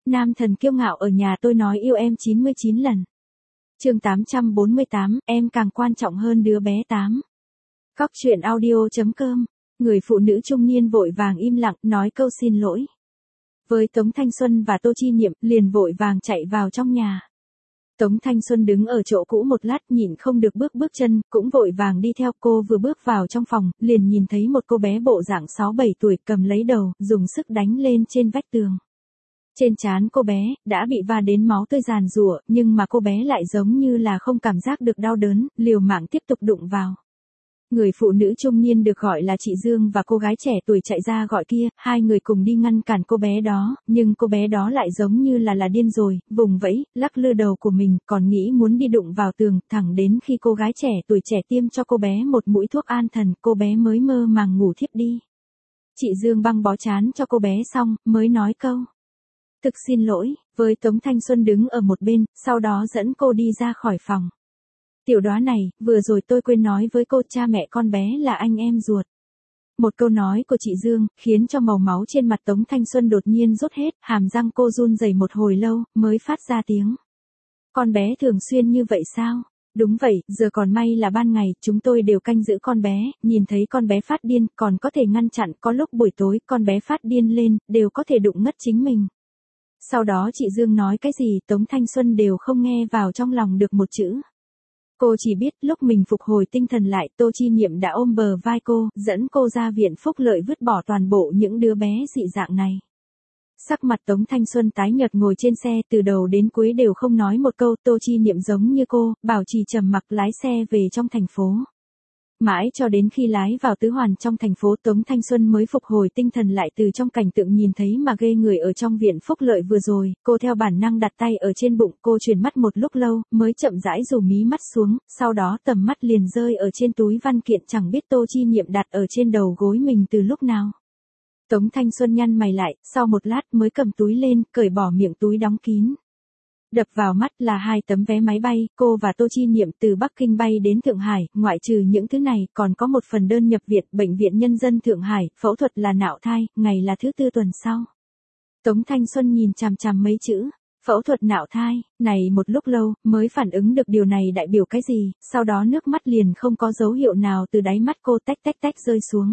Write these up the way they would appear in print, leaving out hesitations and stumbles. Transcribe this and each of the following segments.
Nam thần kiêu ngạo ở nhà tôi nói yêu em 99 lần. Chương 848, em càng quan trọng hơn đứa bé 8. Góc truyện audio.com. Người phụ nữ trung niên vội vàng im lặng, nói câu xin lỗi với Tống Thanh Xuân và Tô Chi Niệm, liền vội vàng chạy vào trong nhà. Tống Thanh Xuân đứng ở chỗ cũ một lát nhịn không được bước chân, cũng vội vàng đi theo. Cô vừa bước vào trong phòng, liền nhìn thấy một cô bé bộ dạng 6-7 tuổi cầm lấy đầu, dùng sức đánh lên trên vách tường. Trên trán cô bé, đã bị va đến máu tươi ràn rụa, nhưng mà cô bé lại giống như là không cảm giác được đau đớn, liều mạng tiếp tục đụng vào. Người phụ nữ trung niên được gọi là chị Dương và cô gái trẻ tuổi chạy ra gọi kia, hai người cùng đi ngăn cản cô bé đó, nhưng cô bé đó lại giống như là điên rồi, vùng vẫy, lắc lư đầu của mình, còn nghĩ muốn đi đụng vào tường, thẳng đến khi cô gái trẻ tuổi trẻ tiêm cho cô bé một mũi thuốc an thần, cô bé mới mơ màng ngủ thiếp đi. Chị Dương băng bó trán cho cô bé xong, mới nói câu thực xin lỗi, với Tống Thanh Xuân đứng ở một bên, sau đó dẫn cô đi ra khỏi phòng. Tiểu Đóa này, vừa rồi tôi quên nói với cô, cha mẹ con bé là anh em ruột. Một câu nói của chị Dương, khiến cho màu máu trên mặt Tống Thanh Xuân đột nhiên rút hết, hàm răng cô run rẩy một hồi lâu, mới phát ra tiếng. Con bé thường xuyên như vậy sao? Đúng vậy, giờ còn may là ban ngày, chúng tôi đều canh giữ con bé, nhìn thấy con bé phát điên, còn có thể ngăn chặn, có lúc buổi tối, con bé phát điên lên, đều có thể đụng ngất chính mình. Sau đó chị Dương nói cái gì, Tống Thanh Xuân đều không nghe vào trong lòng được một chữ. Cô chỉ biết lúc mình phục hồi tinh thần lại, Tô Chi Niệm đã ôm bờ vai cô, dẫn cô ra viện phúc lợi vứt bỏ toàn bộ những đứa bé dị dạng này. Sắc mặt Tống Thanh Xuân tái nhợt ngồi trên xe, từ đầu đến cuối đều không nói một câu. Tô Chi Niệm giống như cô, bảo trì trầm mặc lái xe về trong thành phố. Mãi cho đến khi lái vào Tứ Hoàn trong thành phố, Tống Thanh Xuân mới phục hồi tinh thần lại từ trong cảnh tượng nhìn thấy mà ghê người ở trong viện phúc lợi vừa rồi. Cô theo bản năng đặt tay ở trên bụng, cô chuyển mắt một lúc lâu, mới chậm rãi rủ mí mắt xuống, sau đó tầm mắt liền rơi ở trên túi văn kiện chẳng biết Tô Chi Niệm đặt ở trên đầu gối mình từ lúc nào. Tống Thanh Xuân nhăn mày lại, sau một lát mới cầm túi lên, cởi bỏ miệng túi đóng kín. Đập vào mắt là 2 tấm vé máy bay, cô và Tô Chi Niệm từ Bắc Kinh bay đến Thượng Hải, ngoại trừ những thứ này, còn có một phần đơn nhập viện, Bệnh viện Nhân dân Thượng Hải, phẫu thuật là nạo thai, ngày là thứ 4 tuần sau. Tống Thanh Xuân nhìn chằm chằm mấy chữ, phẫu thuật nạo thai, này một lúc lâu, mới phản ứng được điều này đại biểu cái gì, sau đó nước mắt liền không có dấu hiệu nào từ đáy mắt cô tách rơi xuống.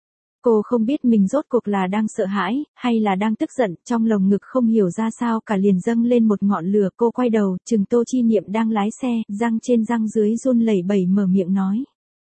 Cô không biết mình rốt cuộc là đang sợ hãi, hay là đang tức giận, trong lồng ngực không hiểu ra sao cả liền dâng lên một ngọn lửa. Cô quay đầu, chừng Tô Chi Niệm đang lái xe, răng trên răng dưới run lẩy bẩy mở miệng nói.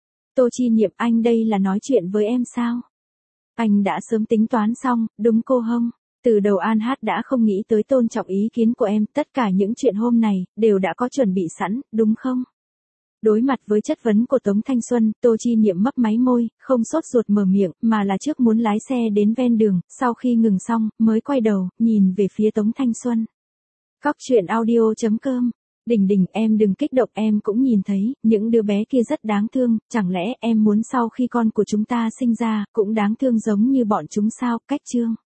Tô Chi Niệm, anh đây là nói chuyện với em sao? Anh đã sớm tính toán xong, đúng cô không? Từ đầu An Hát đã không nghĩ tới tôn trọng ý kiến của em, tất cả những chuyện hôm này, đều đã có chuẩn bị sẵn, đúng không? Đối mặt với chất vấn của Tống Thanh Xuân, Tô Chi Niệm mấp máy môi, không sốt ruột mở miệng, mà là trước muốn lái xe đến ven đường, sau khi ngừng xong, mới quay đầu, nhìn về phía Tống Thanh Xuân. Góc truyện audio.com. Đình, em đừng kích động, em cũng nhìn thấy, những đứa bé kia rất đáng thương, chẳng lẽ em muốn sau khi con của chúng ta sinh ra, cũng đáng thương giống như bọn chúng sao, cách chương.